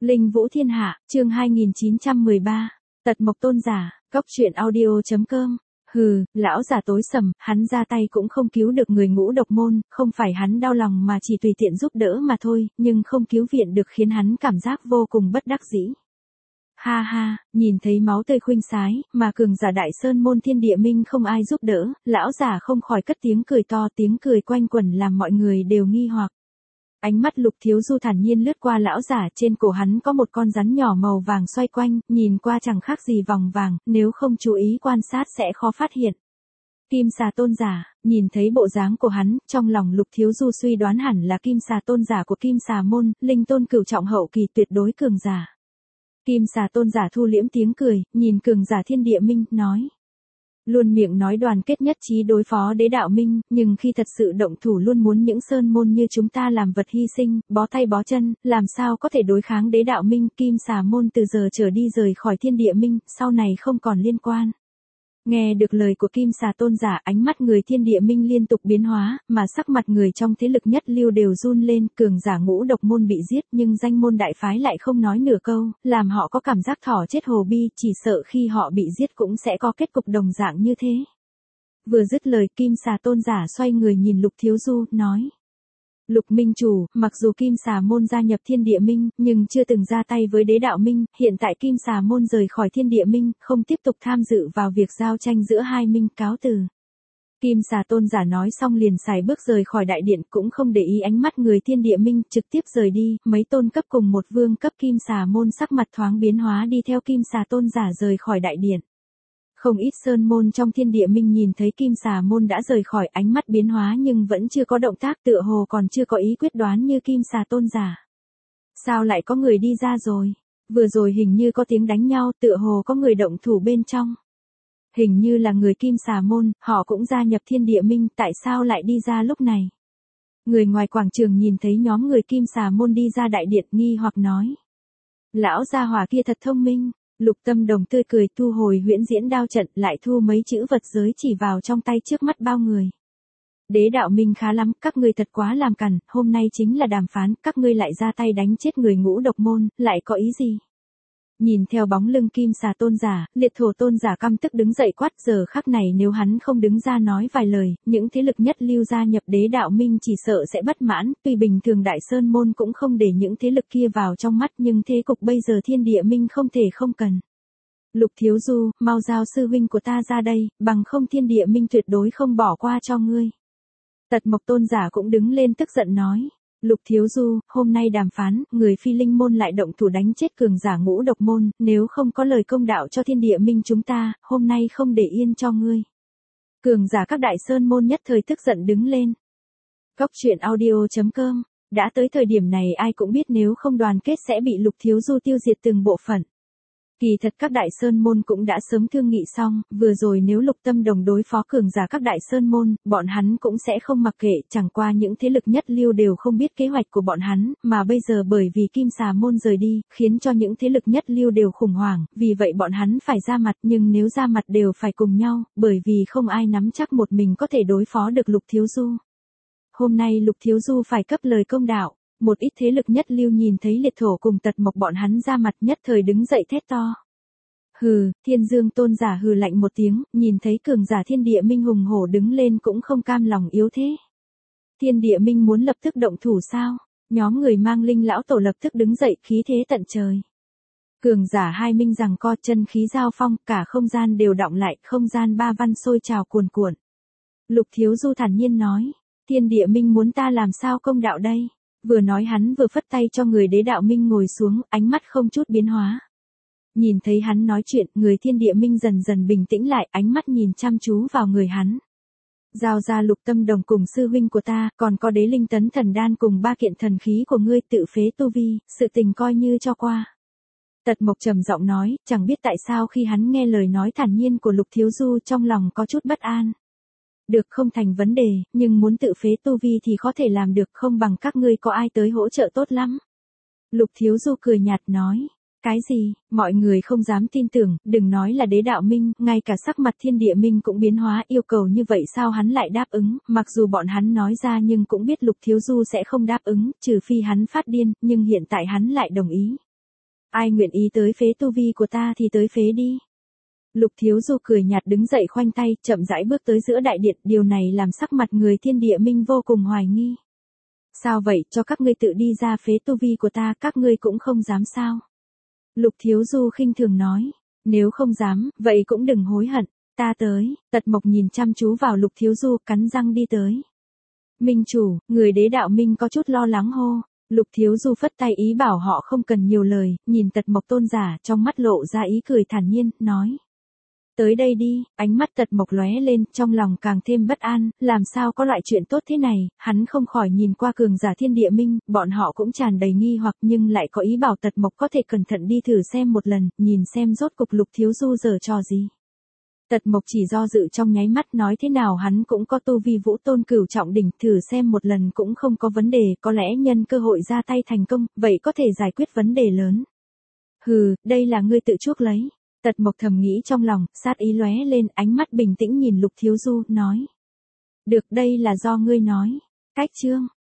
Linh Vũ Thiên Hạ, chương 2913, Tật Mộc Tôn Giả, Cốc truyện audio.com. Hừ, lão giả tối sầm, hắn ra tay cũng không cứu được người Ngũ Độc môn, không phải hắn đau lòng mà chỉ tùy tiện giúp đỡ mà thôi, nhưng không cứu viện được khiến hắn cảm giác vô cùng bất đắc dĩ. Ha ha, nhìn thấy máu tươi khuynh sái, mà cường giả Đại Sơn môn Thiên Địa Minh không ai giúp đỡ, lão giả không khỏi cất tiếng cười to, tiếng cười quanh quẩn làm mọi người đều nghi hoặc. Ánh mắt Lục Thiếu Du thản nhiên lướt qua lão giả, trên cổ hắn có một con rắn nhỏ màu vàng xoay quanh, nhìn qua chẳng khác gì vòng vàng, nếu không chú ý quan sát sẽ khó phát hiện. Kim Xà Tôn Giả, nhìn thấy bộ dáng của hắn, trong lòng Lục Thiếu Du suy đoán hẳn là Kim Xà Tôn Giả của Kim Xà môn, linh tôn cửu trọng hậu kỳ tuyệt đối cường giả. Kim Xà Tôn Giả thu liễm tiếng cười, nhìn cường giả Thiên Địa Minh, nói. Luôn miệng nói đoàn kết nhất trí đối phó Đế Đạo Minh, nhưng khi thật sự động thủ luôn muốn những sơn môn như chúng ta làm vật hy sinh, bó tay bó chân, làm sao có thể đối kháng Đế Đạo Minh. Kim Xà môn từ giờ trở đi rời khỏi Thiên Địa Minh, sau này không còn liên quan. Nghe được lời của Kim Xà Tôn Giả, ánh mắt người Thiên Địa Minh liên tục biến hóa, mà sắc mặt người trong thế lực nhất lưu đều run lên. Cường giả Ngũ Độc môn bị giết, nhưng danh môn đại phái lại không nói nửa câu, làm họ có cảm giác thỏ chết hồ bi, chỉ sợ khi họ bị giết cũng sẽ có kết cục đồng dạng như thế. Vừa dứt lời, Kim Xà Tôn Giả xoay người nhìn Lục Thiếu Du, nói. Lục Minh Chủ, mặc dù Kim Xà môn gia nhập Thiên Địa Minh, nhưng chưa từng ra tay với Đế Đạo Minh, hiện tại Kim Xà môn rời khỏi Thiên Địa Minh, không tiếp tục tham dự vào việc giao tranh giữa hai minh, cáo từ. Kim Xà Tôn Giả nói xong liền xài bước rời khỏi đại điện, cũng không để ý ánh mắt người Thiên Địa Minh, trực tiếp rời đi. Mấy tôn cấp cùng một vương cấp Kim Xà môn sắc mặt thoáng biến hóa đi theo Kim Xà Tôn Giả rời khỏi đại điện. Không ít sơn môn trong Thiên Địa Minh nhìn thấy Kim Xà môn đã rời khỏi, ánh mắt biến hóa nhưng vẫn chưa có động tác, tựa hồ còn chưa có ý quyết đoán như Kim Xà Tôn Giả. Sao lại có người đi ra rồi? Vừa rồi hình như có tiếng đánh nhau, tựa hồ có người động thủ bên trong. Hình như là người Kim Xà môn, họ cũng gia nhập Thiên Địa Minh, tại sao lại đi ra lúc này? Người ngoài quảng trường nhìn thấy nhóm người Kim Xà môn đi ra đại điện, nghi hoặc nói. Lão gia hỏa kia thật thông minh. Lục Tâm Đồng tươi cười, thu hồi huyễn diễn đao trận, lại thu mấy chữ vật giới chỉ vào trong tay trước mắt bao người. Đế Đạo Minh khá lắm, các ngươi thật quá làm cằn, hôm nay chính là đàm phán, các ngươi lại ra tay đánh chết người Ngũ Độc môn, lại có ý gì? Nhìn theo bóng lưng Kim Xà Tôn Giả, Liệt Thổ Tôn Giả căm tức đứng dậy quát, giờ khắc này nếu hắn không đứng ra nói vài lời, những thế lực nhất lưu gia nhập Đế Đạo Minh chỉ sợ sẽ bất mãn, tuy bình thường Đại Sơn môn cũng không để những thế lực kia vào trong mắt, nhưng thế cục bây giờ Thiên Địa Minh không thể không cần. Lục Thiếu Du, mau giao sư huynh của ta ra đây, bằng không Thiên Địa Minh tuyệt đối không bỏ qua cho ngươi. Tật Mộc Tôn Giả cũng đứng lên tức giận nói. Lục Thiếu Du, hôm nay đàm phán, người Phi Linh môn lại động thủ đánh chết cường giả Ngũ Độc môn, nếu không có lời công đạo cho Thiên Địa Minh chúng ta, hôm nay không để yên cho ngươi. Cường giả các Đại Sơn môn nhất thời tức giận đứng lên. Cốc truyện audio.com, đã tới thời điểm này ai cũng biết nếu không đoàn kết sẽ bị Lục Thiếu Du tiêu diệt từng bộ phận. Kỳ thật các Đại Sơn môn cũng đã sớm thương nghị xong, vừa rồi nếu Lục Tâm Đồng đối phó cường giả các Đại Sơn môn, bọn hắn cũng sẽ không mặc kệ, chẳng qua những thế lực nhất lưu đều không biết kế hoạch của bọn hắn, mà bây giờ bởi vì Kim Xà môn rời đi, khiến cho những thế lực nhất lưu đều khủng hoảng, vì vậy bọn hắn phải ra mặt, nhưng nếu ra mặt đều phải cùng nhau, bởi vì không ai nắm chắc một mình có thể đối phó được Lục Thiếu Du. Hôm nay Lục Thiếu Du phải cấp lời công đạo. Một ít thế lực nhất lưu nhìn thấy Liệt Thổ cùng Tật Mộc bọn hắn ra mặt, nhất thời đứng dậy thét to. Hừ, Thiên Dương Tôn Giả hừ lạnh một tiếng, nhìn thấy cường giả Thiên Địa Minh hùng hổ đứng lên cũng không cam lòng yếu thế. Thiên Địa Minh muốn lập tức động thủ sao? Nhóm người mang Linh lão tổ lập tức đứng dậy, khí thế tận trời. Cường giả hai minh giằng co, chân khí giao phong, cả không gian đều đọng lại, không gian ba văn sôi trào cuồn cuộn. Lục Thiếu Du thản nhiên nói, Thiên Địa Minh muốn ta làm sao công đạo đây? Vừa nói hắn vừa phất tay cho người Đế Đạo Minh ngồi xuống, ánh mắt không chút biến hóa. Nhìn thấy hắn nói chuyện, người Thiên Địa Minh dần dần bình tĩnh lại, ánh mắt nhìn chăm chú vào người hắn. Giao ra Lục Tâm Đồng cùng sư huynh của ta, còn có Đế Linh Tấn Thần Đan cùng 3 kiện thần khí của ngươi, tự phế tu vi, sự tình coi như cho qua. Tật Mộc trầm giọng nói, chẳng biết tại sao khi hắn nghe lời nói thản nhiên của Lục Thiếu Du trong lòng có chút bất an. Được, không thành vấn đề, nhưng muốn tự phế tu vi thì có thể làm được, không bằng các ngươi có ai tới hỗ trợ tốt lắm. Lục Thiếu Du cười nhạt nói. Cái gì? Mọi người không dám tin tưởng, đừng nói là Đế Đạo Minh, ngay cả sắc mặt Thiên Địa Minh cũng biến hóa, yêu cầu như vậy sao hắn lại đáp ứng, mặc dù bọn hắn nói ra nhưng cũng biết Lục Thiếu Du sẽ không đáp ứng, trừ phi hắn phát điên, nhưng hiện tại hắn lại đồng ý. Ai nguyện ý tới phế tu vi của ta thì tới phế đi. Lục Thiếu Du cười nhạt đứng dậy khoanh tay, chậm rãi bước tới giữa đại điện, điều này làm sắc mặt người Thiên Địa Minh vô cùng hoài nghi. Sao vậy, cho các ngươi tự đi ra phế tu vi của ta, các ngươi cũng không dám sao? Lục Thiếu Du khinh thường nói, nếu không dám, vậy cũng đừng hối hận, ta tới. Tật Mộc nhìn chăm chú vào Lục Thiếu Du, cắn răng đi tới. Minh chủ, người Đế Đạo Minh có chút lo lắng hô. Lục Thiếu Du phất tay ý bảo họ không cần nhiều lời, nhìn Tật Mộc tôn giả, trong mắt lộ ra ý cười thản nhiên, nói. Tới đây đi. Ánh mắt Tật Mộc lóe lên, trong lòng càng thêm bất an, làm sao có loại chuyện tốt thế này, hắn không khỏi nhìn qua cường giả Thiên Địa Minh, bọn họ cũng tràn đầy nghi hoặc nhưng lại có ý bảo Tật Mộc có thể cẩn thận đi thử xem một lần, nhìn xem rốt cục Lục Thiếu Du giở trò gì. Tật Mộc chỉ do dự trong nháy mắt, nói thế nào hắn cũng có tu vi Vũ Tôn cửu trọng đỉnh, thử xem một lần cũng không có vấn đề, có lẽ nhân cơ hội ra tay thành công, vậy có thể giải quyết vấn đề lớn. Hừ, đây là ngươi tự chuốc lấy. Tật Mộc thầm nghĩ trong lòng, sát ý lóe lên, ánh mắt bình tĩnh nhìn Lục Thiếu Du, nói. Được, đây là do ngươi nói. Cách chương.